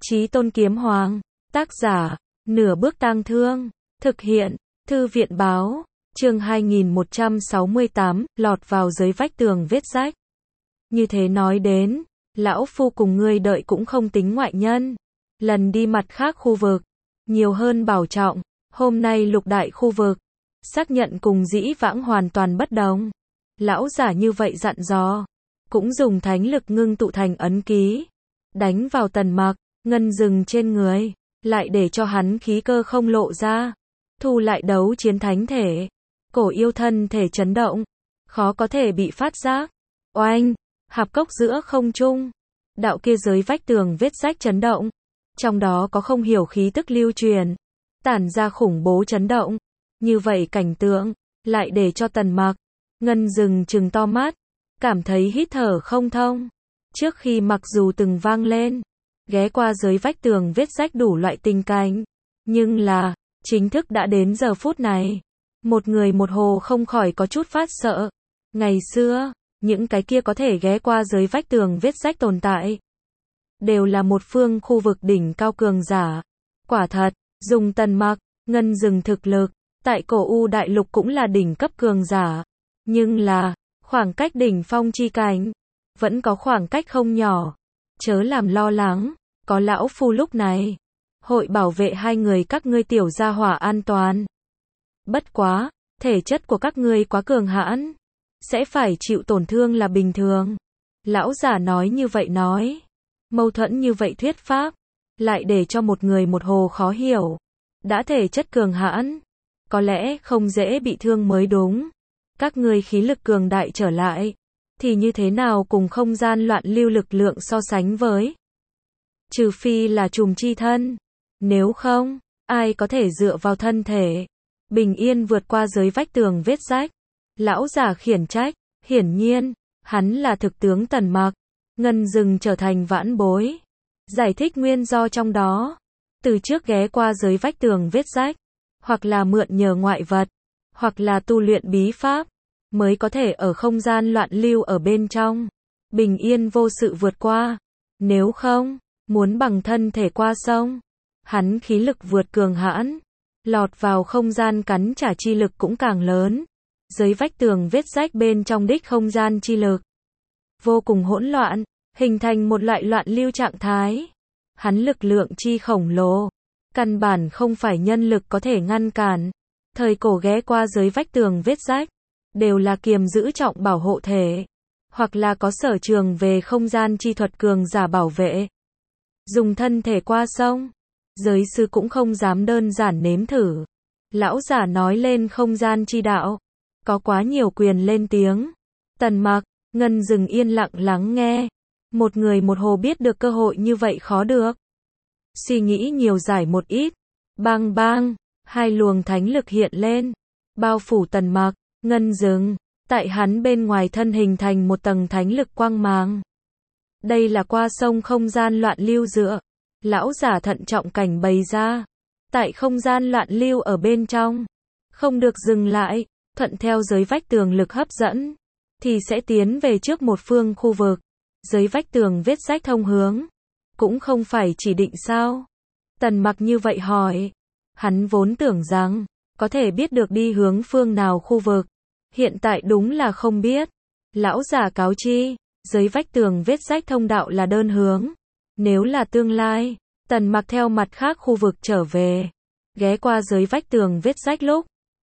Chí Tôn Kiếm Hoàng, tác giả, Nửa Bước Tang Thương, thực hiện, Thư viện báo, chương 2168, lọt vào dưới vách tường vết rách. Như thế nói đến, lão phu cùng ngươi đợi cũng không tính ngoại nhân. Lần đi mặt khác khu vực, nhiều hơn bảo trọng, hôm nay lục đại khu vực, xác nhận cùng dĩ vãng hoàn toàn bất đồng. Lão giả như vậy dặn dò, cũng dùng thánh lực ngưng tụ thành ấn ký, đánh vào Tần Mặc, Ngân Dừng trên người, lại để cho hắn khí cơ không lộ ra, thu lại đấu chiến thánh thể, cổ yêu thân thể chấn động, khó có thể bị phát giác. Oanh, hạp cốc giữa không trung, đạo kia giới vách tường vết rách chấn động, trong đó có không hiểu khí tức lưu truyền, tản ra khủng bố chấn động. Như vậy cảnh tượng, lại để cho Tần Mặc, Ngân Dừng trừng to mắt, cảm thấy hít thở không thông. Trước khi mặc dù từng vang lên, ghé qua dưới vách tường vết rách đủ loại tình cảnh, nhưng là, chính thức đã đến giờ phút này, một người một hồ không khỏi có chút phát sợ. Ngày xưa, những cái kia có thể ghé qua dưới vách tường vết rách tồn tại, đều là một phương khu vực đỉnh cao cường giả. Quả thật, dùng Tần Mặc, Ngân Dừng thực lực, tại cổ U đại lục cũng là đỉnh cấp cường giả. Nhưng là, khoảng cách đỉnh phong chi cảnh, vẫn có khoảng cách không nhỏ. Chớ làm lo lắng, có lão phu lúc này, hội bảo vệ hai người các ngươi tiểu gia hỏa an toàn. Bất quá, thể chất của các ngươi quá cường hãn, sẽ phải chịu tổn thương là bình thường. Lão giả nói như vậy nói, mâu thuẫn như vậy thuyết pháp, lại để cho một người một hồ khó hiểu. Đã thể chất cường hãn, có lẽ không dễ bị thương mới đúng. Các ngươi khí lực cường đại trở lại, thì như thế nào cùng không gian loạn lưu lực lượng so sánh với? Trừ phi là trùm chi thân, nếu không, ai có thể dựa vào thân thể bình yên vượt qua dưới vách tường vết rách? Lão giả khiển trách, hiển nhiên, hắn là thực tướng Tần Mặc, Ngân Dừng trở thành vãn bối. Giải thích nguyên do trong đó, từ trước ghé qua dưới vách tường vết rách, hoặc là mượn nhờ ngoại vật, hoặc là tu luyện bí pháp, mới có thể ở không gian loạn lưu ở bên trong, bình yên vô sự vượt qua. Nếu không, muốn bằng thân thể qua sông, hắn khí lực vượt cường hãn, lọt vào không gian cắn trả chi lực cũng càng lớn. Dưới vách tường vết rách bên trong đích không gian chi lực vô cùng hỗn loạn, hình thành một loại loạn lưu trạng thái. Hắn lực lượng chi khổng lồ, căn bản không phải nhân lực có thể ngăn cản. Thời cổ ghé qua dưới vách tường vết rách, đều là kiềm giữ trọng bảo hộ thể, hoặc là có sở trường về không gian chi thuật cường giả bảo vệ. Dùng thân thể qua sông, giới sư cũng không dám đơn giản nếm thử. Lão giả nói lên không gian chi đạo, có quá nhiều quyền lên tiếng. Tần Mặc, Ngân Dừng yên lặng lắng nghe. Một người một hồ biết được cơ hội như vậy khó được. Suy nghĩ nhiều giải một ít. Bang bang, hai luồng thánh lực hiện lên, bao phủ Tần Mặc, Ngân Dừng, tại hắn bên ngoài thân hình thành một tầng thánh lực quang mang. Đây là qua sông không gian loạn lưu dựa. Lão giả thận trọng cảnh bày ra. Tại không gian loạn lưu ở bên trong, không được dừng lại, thuận theo dưới vách tường lực hấp dẫn, thì sẽ tiến về trước một phương khu vực. Dưới vách tường vết rách thông hướng, cũng không phải chỉ định sao? Tần Mặc như vậy hỏi. Hắn vốn tưởng rằng, có thể biết được đi hướng phương nào khu vực. Hiện tại đúng là không biết. Lão giả cáo chi, dưới vách tường vết rách thông đạo là đơn hướng. Nếu là tương lai, Tần Mặc theo mặt khác khu vực trở về, ghé qua dưới vách tường vết rách lúc,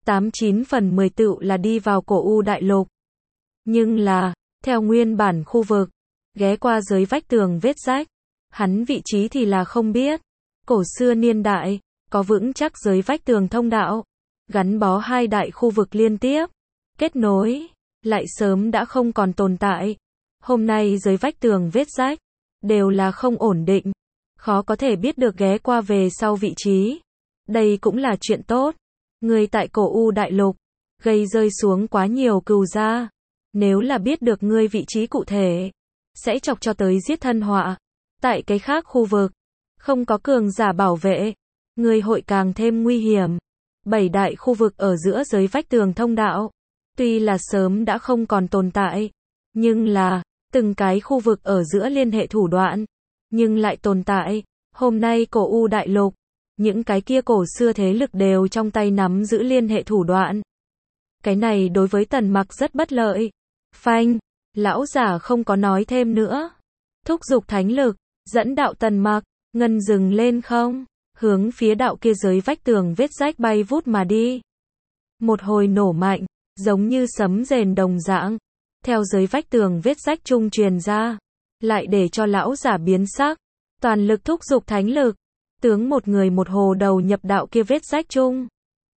89 phần 10 tựu là đi vào cổ U đại lục. Nhưng là, theo nguyên bản khu vực, ghé qua dưới vách tường vết rách, hắn vị trí thì là không biết. Cổ xưa niên đại, có vững chắc dưới vách tường thông đạo, gắn bó hai đại khu vực liên tiếp, kết nối, lại sớm đã không còn tồn tại. Hôm nay dưới vách tường vết rách, đều là không ổn định, khó có thể biết được ghé qua về sau vị trí. Đây cũng là chuyện tốt. Người tại cổ U đại lục, gây rơi xuống quá nhiều cừu gia. Nếu là biết được ngươi vị trí cụ thể, sẽ chọc cho tới giết thân họa. Tại cái khác khu vực, không có cường giả bảo vệ, người hội càng thêm nguy hiểm. 7 đại khu vực ở giữa dưới vách tường thông đạo, tuy là sớm đã không còn tồn tại, nhưng là, từng cái khu vực ở giữa liên hệ thủ đoạn, nhưng lại tồn tại. Hôm nay cổ U đại lục, những cái kia cổ xưa thế lực đều trong tay nắm giữ liên hệ thủ đoạn. Cái này đối với Tần Mặc rất bất lợi. Phanh, lão giả không có nói thêm nữa. Thúc giục thánh lực, dẫn đạo Tần Mặc, ngân dừng lên không, hướng phía đạo kia dưới vách tường vết rách bay vút mà đi. Một hồi nổ mạnh, giống như sấm rền đồng dạng, theo dưới vách tường vết rách trung truyền ra, lại để cho lão giả biến sắc, toàn lực thúc giục thánh lực, tướng một người một hồ đầu nhập đạo kia vết rách chung.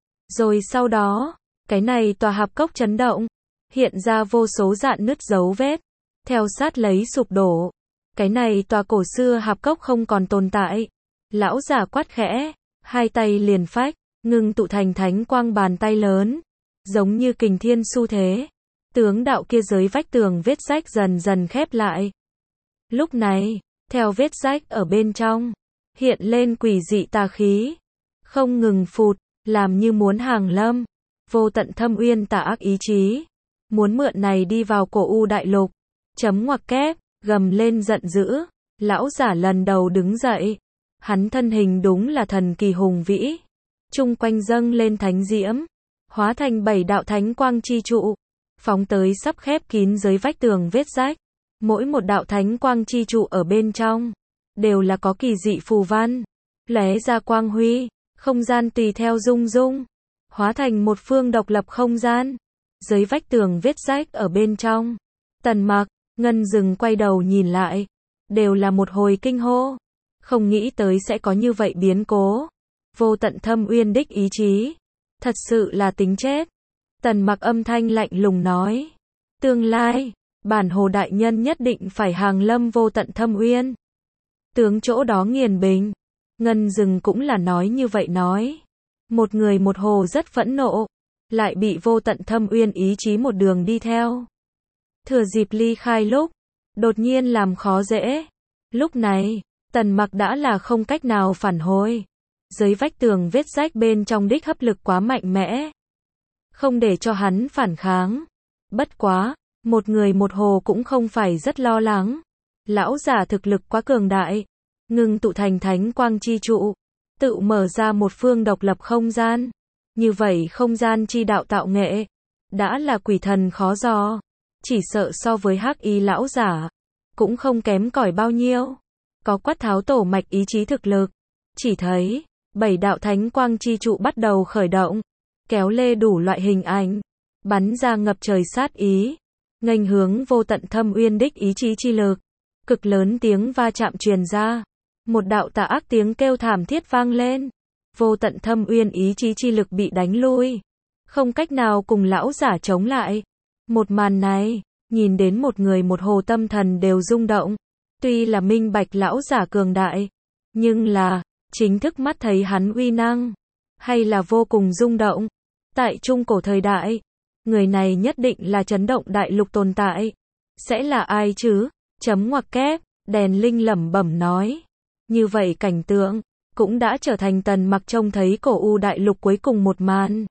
Rồi sau đó, cái này tòa hạp cốc chấn động, hiện ra vô số dạn nứt dấu vết, theo sát lấy sụp đổ. Cái này tòa cổ xưa hạp cốc không còn tồn tại. Lão giả quát khẽ, hai tay liền phách, ngưng tụ thành thánh quang bàn tay lớn, giống như kình thiên xu thế, tướng đạo kia dưới vách tường vết rách dần dần khép lại. Lúc này, theo vết rách ở bên trong, hiện lên quỷ dị tà khí, không ngừng phụt, làm như muốn hàng lâm, vô tận thâm uyên tà ác ý chí, muốn mượn này đi vào cổ U đại lục. Chấm ngoặc kép, gầm lên giận dữ, lão giả lần đầu đứng dậy, hắn thân hình đúng là thần kỳ hùng vĩ, chung quanh dâng lên thánh diễm, hóa thành 7 đạo thánh quang chi trụ, phóng tới sắp khép kín dưới vách tường vết rách. Mỗi một đạo thánh quang chi trụ ở bên trong, đều là có kỳ dị phù văn, lóe ra quang huy, không gian tùy theo rung rung, hóa thành một phương độc lập không gian. Dưới vách tường vết rách ở bên trong, Tần Mặc, Ngân dừng quay đầu nhìn lại, đều là một hồi kinh hô, không nghĩ tới sẽ có như vậy biến cố. Vô tận thâm uyên đích ý chí, thật sự là tính chết. Tần Mặc âm thanh lạnh lùng nói, tương lai, bản hồ đại nhân nhất định phải hàng lâm vô tận thâm uyên, tướng chỗ đó nghiền bình. Ngân dừng cũng là nói như vậy nói. Một người một hồ rất phẫn nộ, lại bị vô tận thâm uyên ý chí một đường đi theo. Thừa dịp ly khai lúc, đột nhiên làm khó dễ. Lúc này, Tần Mặc đã là không cách nào phản hồi. Dưới vách tường vết rách bên trong đích hấp lực quá mạnh mẽ, không để cho hắn phản kháng. Bất quá, một người một hồ cũng không phải rất lo lắng. Lão giả thực lực quá cường đại, ngưng tụ thành thánh quang chi trụ, tự mở ra một phương độc lập không gian. Như vậy không gian chi đạo tạo nghệ, đã là quỷ thần khó dò, chỉ sợ so với Hắc Y lão giả, cũng không kém cỏi bao nhiêu. Có quát tháo tổ mạch ý chí thực lực, chỉ thấy 7 đạo thánh quang chi trụ bắt đầu khởi động, kéo lê đủ loại hình ảnh, bắn ra ngập trời sát ý, nghênh hướng vô tận thâm uyên đích ý chí chi lực. Cực lớn tiếng va chạm truyền ra, một đạo tà ác tiếng kêu thảm thiết vang lên. Vô tận thâm uyên ý chí chi lực bị đánh lui, không cách nào cùng lão giả chống lại. Một màn này, nhìn đến một người một hồ tâm thần đều rung động. Tuy là minh bạch lão giả cường đại, nhưng là, chính thức mắt thấy hắn uy năng, hay là vô cùng rung động. Tại trung cổ thời đại, người này nhất định là chấn động đại lục tồn tại. Sẽ là ai chứ? Chấm ngoặc kép, đèn linh lẩm bẩm nói. Như vậy cảnh tượng, cũng đã trở thành Tần Mặc trông thấy cổ U đại lục cuối cùng một màn.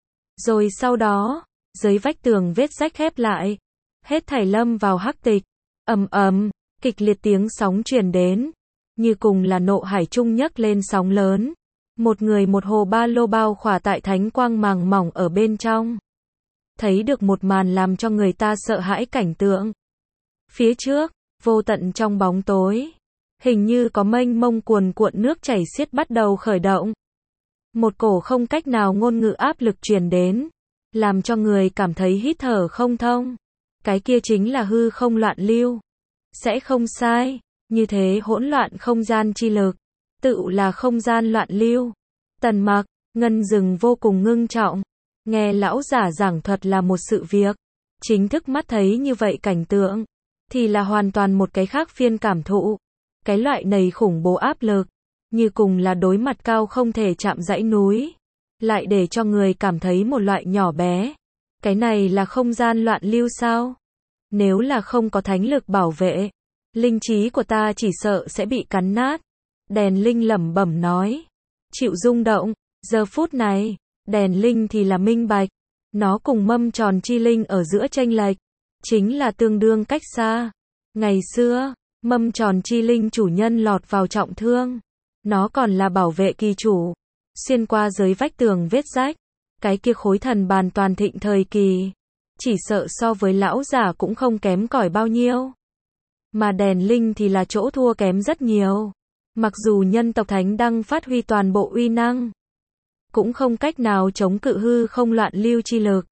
Rồi sau đó, dưới vách tường vết rách khép lại, hết thảy lâm vào hắc tịch. Ầm ầm, kịch liệt tiếng sóng truyền đến, như cùng là nộ hải trung nhấc lên sóng lớn. Một người một hồ ba lô bao khỏa tại thánh quang màng mỏng ở bên trong. Thấy được một màn làm cho người ta sợ hãi cảnh tượng. Phía trước, vô tận trong bóng tối, hình như có mênh mông cuồn cuộn nước chảy xiết bắt đầu khởi động. Một cổ không cách nào ngôn ngữ áp lực truyền đến, làm cho người cảm thấy hít thở không thông. Cái kia chính là hư không loạn lưu. Sẽ không sai, như thế hỗn loạn không gian chi lực, tự là không gian loạn lưu. Tần Mặc, Ngân dừng vô cùng ngưng trọng, nghe lão giả giảng thuật là một sự việc, chính thức mắt thấy như vậy cảnh tượng, thì là hoàn toàn một cái khác phiên cảm thụ. Cái loại này khủng bố áp lực, như cùng là đối mặt cao không thể chạm dãy núi, lại để cho người cảm thấy một loại nhỏ bé. Cái này là không gian loạn lưu sao? Nếu là không có thánh lực bảo vệ, linh trí của ta chỉ sợ sẽ bị cắn nát. Đèn linh lẩm bẩm nói, chịu rung động. Giờ phút này, đèn linh thì là minh bạch, nó cùng mâm tròn chi linh ở giữa chênh lệch, chính là tương đương cách xa. Ngày xưa, mâm tròn chi linh chủ nhân lọt vào trọng thương, Nó còn là bảo vệ kỳ chủ. Xuyên qua giới vách tường vết rách. Cái kia khối thần bàn toàn thịnh thời kỳ. Chỉ sợ so với lão giả cũng không kém cỏi bao nhiêu. Mà đèn linh thì là chỗ thua kém rất nhiều. Mặc dù nhân tộc Thánh Đăng phát huy toàn bộ uy năng, cũng không cách nào chống cự hư không loạn lưu chi lực.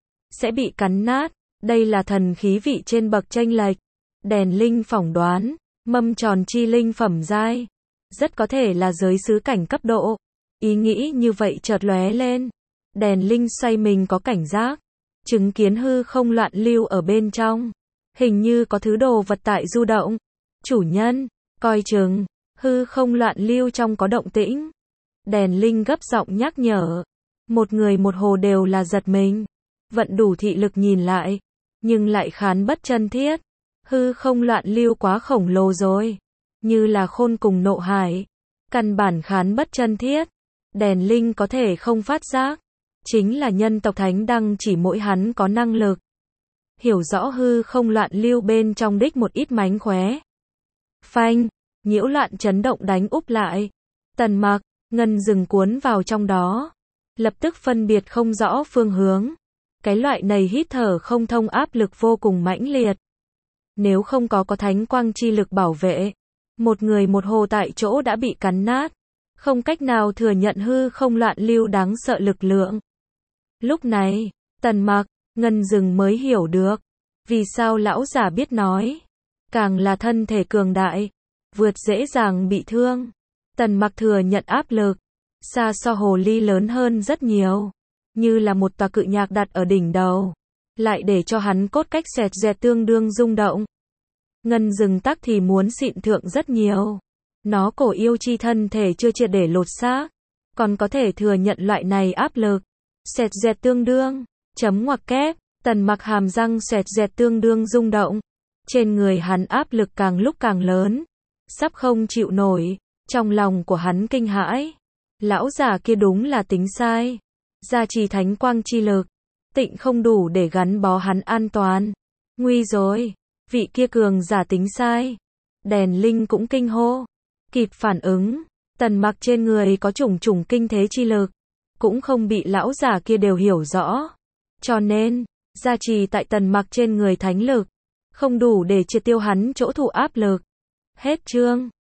Sẽ bị cắn nát. Đây là thần khí vị trên bậc chênh lệch. Đèn linh phỏng đoán, mâm tròn chi linh phẩm giai. Rất có thể là giới xứ cảnh cấp độ. Ý nghĩ như vậy chợt lóe lên. Đèn linh xoay mình có cảnh giác. Chứng kiến hư không loạn lưu ở bên trong. Hình như có thứ đồ vật tại du động. Chủ nhân, coi chừng, hư không loạn lưu trong có động tĩnh. Đèn linh gấp giọng nhắc nhở. Một người một hồ đều là giật mình. Vận đủ thị lực nhìn lại. Nhưng lại khán bất chân thiết. Hư không loạn lưu quá khổng lồ rồi. Như là khôn cùng nộ hải. Căn bản khán bất chân thiết. Đèn linh có thể không phát giác. Chính là nhân tộc Thánh Đăng chỉ mỗi hắn có năng lực. Hiểu rõ hư không loạn lưu bên trong đích một ít mánh khóe. Phanh, nhiễu loạn chấn động đánh úp lại. Tần Mặc, Ngân Dừng cuốn vào trong đó. Lập tức phân biệt không rõ phương hướng. Cái loại này hít thở không thông áp lực vô cùng mãnh liệt. Nếu không có thánh quang chi lực bảo vệ, một người một hồ tại chỗ đã bị cắn nát. Không cách nào thừa nhận hư không loạn lưu đáng sợ lực lượng. Lúc này, Tần Mặc, Ngân Dừng mới hiểu được. Vì sao lão giả biết nói. Càng là thân thể cường đại, vượt dễ dàng bị thương. Tần Mặc thừa nhận áp lực. Xa so hồ ly lớn hơn rất nhiều. Như là một tòa cự nhạc đặt ở đỉnh đầu. Lại để cho hắn cốt cách xẹt dẹt tương đương rung động. Ngân Dừng tắc thì muốn xịn thượng rất nhiều. Nó cổ yêu chi thân thể chưa triệt để lột xác. Còn có thể thừa nhận loại này áp lực. Xẹt dẹt tương đương. Chấm ngoặc kép. Tần Mặc hàm răng xẹt dẹt tương đương rung động. Trên người hắn áp lực càng lúc càng lớn. Sắp không chịu nổi. Trong lòng của hắn kinh hãi. Lão già kia đúng là tính sai. Gia trì thánh quang chi lực. Tịnh không đủ để gắn bó hắn an toàn. Nguy rồi. Vị kia cường giả tính sai. Đèn linh cũng kinh hô. Kịp phản ứng. Tần Mặc trên người có chủng chủng kinh thế chi lực. Cũng không bị lão giả kia đều hiểu rõ. Cho nên, gia trì tại Tần Mặc trên người thánh lực. Không đủ để triệt tiêu hắn chỗ thụ áp lực. Hết chương.